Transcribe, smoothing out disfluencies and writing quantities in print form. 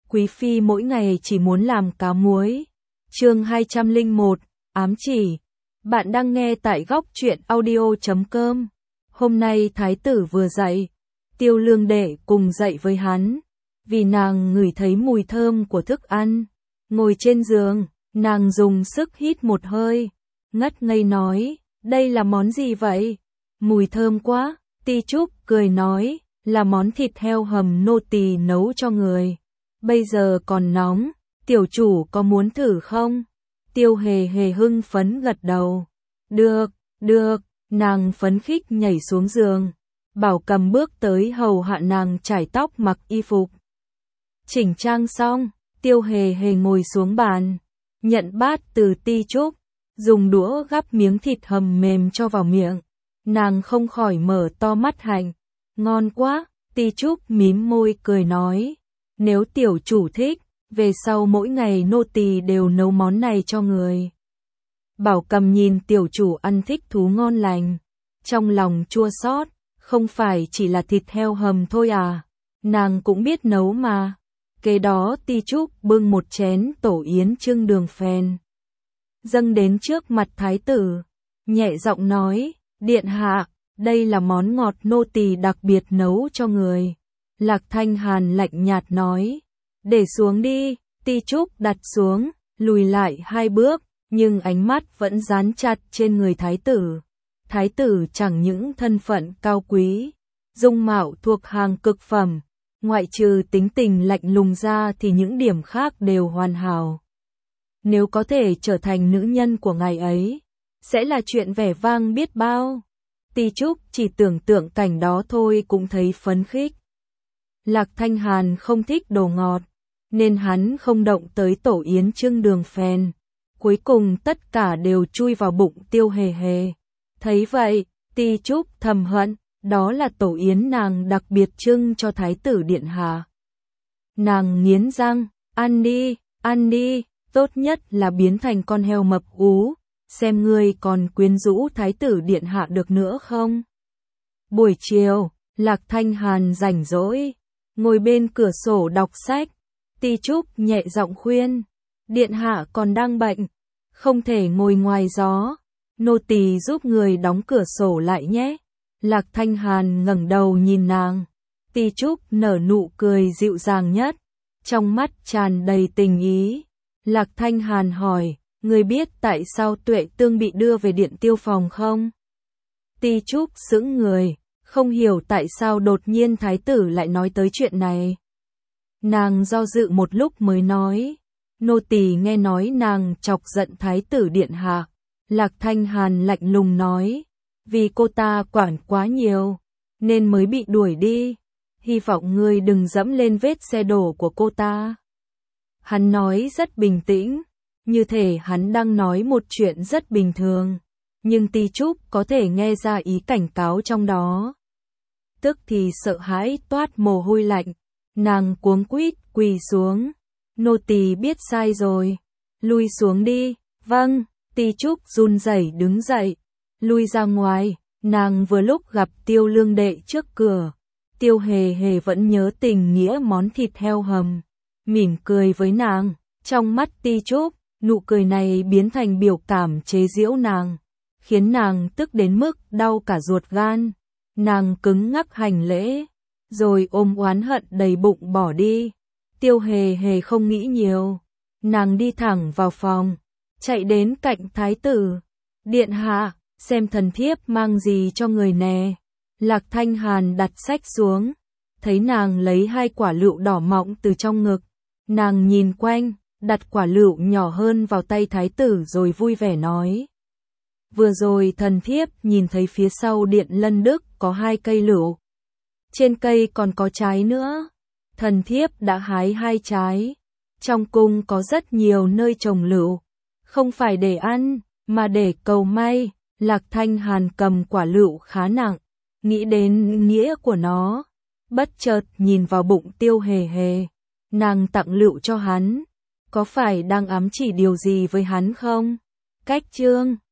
Quý phi mỗi ngày chỉ muốn làm cá muối. Chương 201, ám chỉ. Bạn đang nghe tại góc truyện audio.com. Hôm nay thái tử vừa dậy, Tiêu Lương đệ cùng dậy với hắn, vì nàng ngửi thấy mùi thơm của thức ăn. Ngồi trên giường, nàng dùng sức hít một hơi, ngất ngây nói, đây là món gì vậy? Mùi thơm quá. Ti Trúc cười nói, là món thịt heo hầm nô tỳ nấu cho người. Bây giờ còn nóng, tiểu chủ có muốn thử không? Tiêu Hề Hề hưng phấn gật đầu. Được, được, nàng phấn khích nhảy xuống giường. Bảo Cầm bước tới hầu hạ nàng chải tóc mặc y phục. Chỉnh trang xong, Tiêu Hề Hề ngồi xuống bàn, nhận bát từ Ti Trúc, dùng đũa gắp miếng thịt hầm mềm cho vào miệng. Nàng không khỏi mở to mắt hạnh. Ngon quá. Ti Trúc mím môi cười nói, nếu tiểu chủ thích, về sau mỗi ngày nô tỳ đều nấu món này cho người. Bảo Cầm nhìn tiểu chủ ăn thích thú ngon lành, trong lòng chua xót, không phải chỉ là thịt heo hầm thôi à, nàng cũng biết nấu mà. Kế đó Ti Trúc bưng một chén tổ yến trưng đường phèn, dâng đến trước mặt thái tử, nhẹ giọng nói, điện hạ, đây là món ngọt nô tỳ đặc biệt nấu cho người. Lạc Thanh Hàn lạnh nhạt nói, để xuống đi. Ti Trúc đặt xuống, lùi lại 2 bước, nhưng ánh mắt vẫn dán chặt trên người thái tử. Thái tử chẳng những thân phận cao quý, dung mạo thuộc hàng cực phẩm, ngoại trừ tính tình lạnh lùng ra thì những điểm khác đều hoàn hảo. Nếu có thể trở thành nữ nhân của ngài ấy, sẽ là chuyện vẻ vang biết bao. Ti Trúc chỉ tưởng tượng cảnh đó thôi cũng thấy phấn khích. Lạc Thanh Hàn không thích đồ ngọt, nên hắn không động tới tổ yến trưng đường phèn. Cuối cùng tất cả đều chui vào bụng Tiêu Hề Hề. Thấy vậy, Ti Trúc thầm hận, đó là tổ yến nàng đặc biệt trưng cho thái tử điện hạ. Nàng nghiến răng, ăn đi, tốt nhất là biến thành con heo mập ú, xem ngươi còn quyến rũ thái tử điện hạ được nữa không. Buổi chiều, Lạc Thanh Hàn rảnh rỗi, ngồi bên cửa sổ đọc sách. Ti Trúc nhẹ giọng khuyên, điện hạ còn đang bệnh, không thể ngồi ngoài gió, nô tỳ giúp người đóng cửa sổ lại nhé. Lạc Thanh Hàn ngẩng đầu nhìn nàng, Ti Trúc nở nụ cười dịu dàng nhất, trong mắt tràn đầy tình ý. Lạc Thanh Hàn hỏi, người biết tại sao Tuệ Tương bị đưa về Điện Tiêu phòng không? Ti Trúc sững người, không hiểu tại sao đột nhiên thái tử lại nói tới chuyện này. Nàng do dự một lúc mới nói, nô tỳ nghe nói nàng chọc giận thái tử điện hạ. Lạc Thanh Hàn lạnh lùng nói, vì cô ta quản quá nhiều, nên mới bị đuổi đi. Hy vọng ngươi đừng dẫm lên vết xe đổ của cô ta. Hắn nói rất bình tĩnh, như thể hắn đang nói một chuyện rất bình thường, nhưng Ti Trúc có thể nghe ra ý cảnh cáo trong đó. Tức thì sợ hãi toát mồ hôi lạnh, nàng cuống quýt quỳ xuống, nô tỳ biết sai rồi, lui xuống đi. Vâng. Ti Trúc run rẩy đứng dậy, lui ra ngoài. Nàng vừa lúc gặp Tiêu Lương đệ trước cửa. Tiêu Hề Hề vẫn nhớ tình nghĩa món thịt heo hầm, mỉm cười với nàng. Trong mắt Ti Trúc, nụ cười này biến thành biểu cảm chế giễu nàng, khiến nàng tức đến mức đau cả ruột gan. Nàng cứng ngắc hành lễ, rồi ôm oán hận đầy bụng bỏ đi. Tiêu Hề Hề không nghĩ nhiều, nàng đi thẳng vào phòng, chạy đến cạnh thái tử. Điện hạ, xem thần thiếp mang gì cho người nè. Lạc Thanh Hàn đặt sách xuống, thấy nàng lấy 2 quả lựu đỏ mọng từ trong ngực. Nàng nhìn quanh, đặt quả lựu nhỏ hơn vào tay thái tử rồi vui vẻ nói. Vừa rồi thần thiếp nhìn thấy phía sau Điện Lân Đức có 2 cây lựu. Trên cây còn có trái nữa. Thần thiếp đã hái 2 trái. Trong cung có rất nhiều nơi trồng lựu, không phải để ăn, mà để cầu may. Lạc Thanh Hàn cầm quả lựu khá nặng, nghĩ đến nghĩa của nó, bất chợt nhìn vào bụng Tiêu Hề Hề. Nàng tặng lựu cho hắn, có phải đang ám chỉ điều gì với hắn không? Cách chương